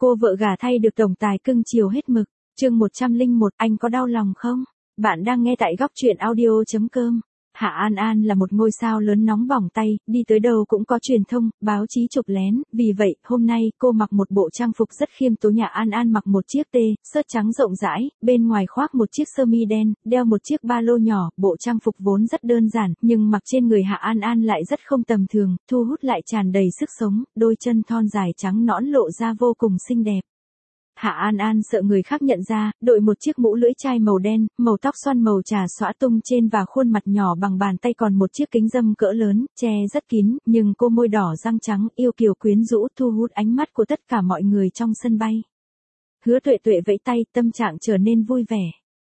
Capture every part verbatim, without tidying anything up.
Cô vợ gả thay được tổng tài cưng chiều hết mực. Chương một trăm lẻ một, anh có đau lòng không? Bạn đang nghe tại góc truyện audio chấm com. Hạ An An là một ngôi sao lớn nóng bỏng tay, đi tới đâu cũng có truyền thông, báo chí chụp lén, vì vậy, hôm nay, cô mặc một bộ trang phục rất khiêm tốn. Hạ An An mặc một chiếc tê, sớt trắng rộng rãi, bên ngoài khoác một chiếc sơ mi đen, đeo một chiếc ba lô nhỏ, bộ trang phục vốn rất đơn giản, nhưng mặc trên người Hạ An An lại rất không tầm thường, thu hút lại tràn đầy sức sống, đôi chân thon dài trắng nõn lộ ra vô cùng xinh đẹp. Hạ An An sợ người khác nhận ra, đội một chiếc mũ lưỡi chai màu đen, màu tóc xoăn màu trà xõa tung trên và khuôn mặt nhỏ bằng bàn tay, còn một chiếc kính râm cỡ lớn, che rất kín, nhưng cô môi đỏ răng trắng, yêu kiều quyến rũ, thu hút ánh mắt của tất cả mọi người trong sân bay. Hứa Tuệ Tuệ vẫy tay, tâm trạng trở nên vui vẻ.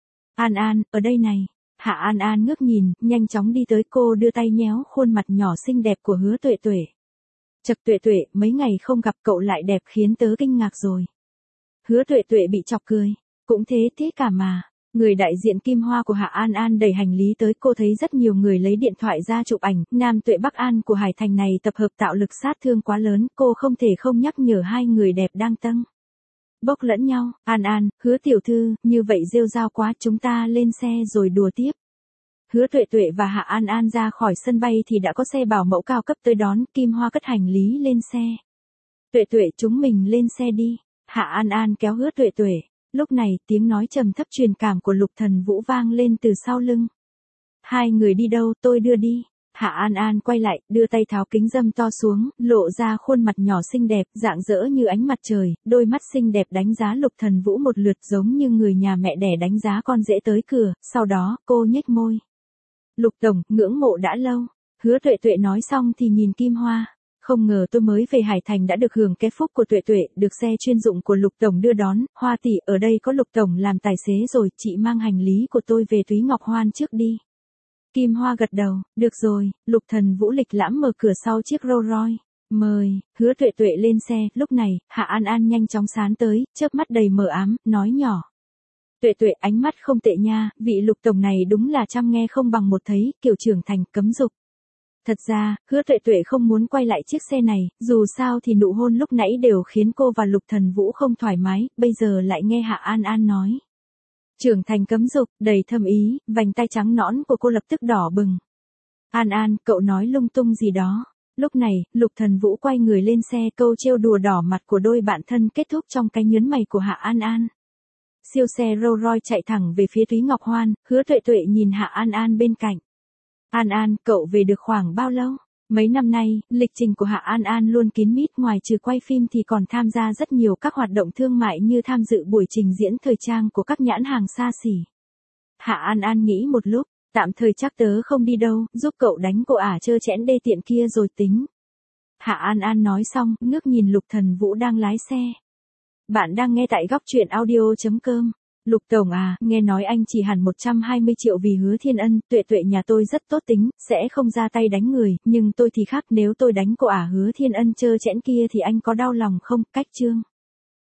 An An, ở đây này. Hạ An An ngước nhìn, nhanh chóng đi tới, cô đưa tay nhéo khuôn mặt nhỏ xinh đẹp của Hứa Tuệ Tuệ. Chật Tuệ Tuệ, mấy ngày không gặp cậu lại đẹp khiến tớ kinh ngạc rồi. Hứa Tuệ Tuệ bị chọc cười. Cũng thế thế cả mà. Người đại diện Kim Hoa của Hạ An An đẩy hành lý tới, cô thấy rất nhiều người lấy điện thoại ra chụp ảnh. Nam Tuệ Bắc An của Hải Thành này tập hợp tạo lực sát thương quá lớn, cô không thể không nhắc nhở hai người đẹp đang tăng bốc lẫn nhau. An An, Hứa tiểu thư, như vậy rêu rao quá, chúng ta lên xe rồi đùa tiếp. Hứa Tuệ Tuệ và Hạ An An ra khỏi sân bay thì đã có xe bảo mẫu cao cấp tới đón. Kim Hoa cất hành lý lên xe. Tuệ Tuệ, chúng mình lên xe đi. Hạ An An kéo Hứa Tuệ Tuệ. Lúc này, tiếng nói trầm thấp truyền cảm của Lục Thần Vũ vang lên từ sau lưng. Hai người đi đâu, tôi đưa đi. Hạ An An quay lại, đưa tay tháo kính râm to xuống, lộ ra khuôn mặt nhỏ xinh đẹp, rạng rỡ như ánh mặt trời, đôi mắt xinh đẹp đánh giá Lục Thần Vũ một lượt, giống như người nhà mẹ đẻ đánh giá con rể tới cửa, sau đó, cô nhếch môi. Lục tổng, ngưỡng mộ đã lâu. Hứa Tuệ Tuệ nói xong thì nhìn Kim Hoa. Không ngờ tôi mới về Hải Thành đã được hưởng cái phúc của Tuệ Tuệ, được xe chuyên dụng của Lục tổng đưa đón. Hoa tỷ, ở đây có Lục tổng làm tài xế rồi, chị mang hành lý của tôi về Túy Ngọc Hoan trước đi. Kim Hoa gật đầu, được rồi. Lục Thần Vũ lịch lãm mở cửa sau chiếc Rolls Royce. Mời. Hứa Tuệ Tuệ lên xe. Lúc này, Hạ An An nhanh chóng sán tới, chớp mắt đầy mờ ám, nói nhỏ. Tuệ Tuệ, ánh mắt không tệ nha, vị Lục tổng này đúng là chăm nghe không bằng một thấy, kiểu trưởng thành, cấm dục. Thật ra, Hứa Tuệ Tuệ không muốn quay lại chiếc xe này, dù sao thì nụ hôn lúc nãy đều khiến cô và Lục Thần Vũ không thoải mái, bây giờ lại nghe Hạ An An nói. Trưởng thành cấm dục, đầy thâm ý, vành tay trắng nõn của cô lập tức đỏ bừng. An An, cậu nói lung tung gì đó. Lúc này, Lục Thần Vũ quay người lên xe, câu trêu đùa đỏ mặt của đôi bạn thân kết thúc trong cái nhớn mày của Hạ An An. Siêu xe Rolls Royce chạy thẳng về phía Túy Ngọc Hoan, Hứa Tuệ Tuệ nhìn Hạ An An bên cạnh. An An, cậu về được khoảng bao lâu? Mấy năm nay, lịch trình của Hạ An An luôn kín mít, ngoài trừ quay phim thì còn tham gia rất nhiều các hoạt động thương mại như tham dự buổi trình diễn thời trang của các nhãn hàng xa xỉ. Hạ An An nghĩ một lúc, tạm thời chắc tớ không đi đâu, giúp cậu đánh cô ả trơ trẽn đê tiện kia rồi tính. Hạ An An nói xong, ngước nhìn Lục Thần Vũ đang lái xe. Bạn đang nghe tại góc truyện audio chấm com. Lục tổng à, nghe nói anh chỉ hẳn một trăm hai mươi triệu vì Hứa Thiên Ân, Tuệ Tuệ nhà tôi rất tốt tính, sẽ không ra tay đánh người, nhưng tôi thì khác, nếu tôi đánh cô ả Hứa Thiên Ân trơ trẽn kia thì anh có đau lòng không? Cách chương.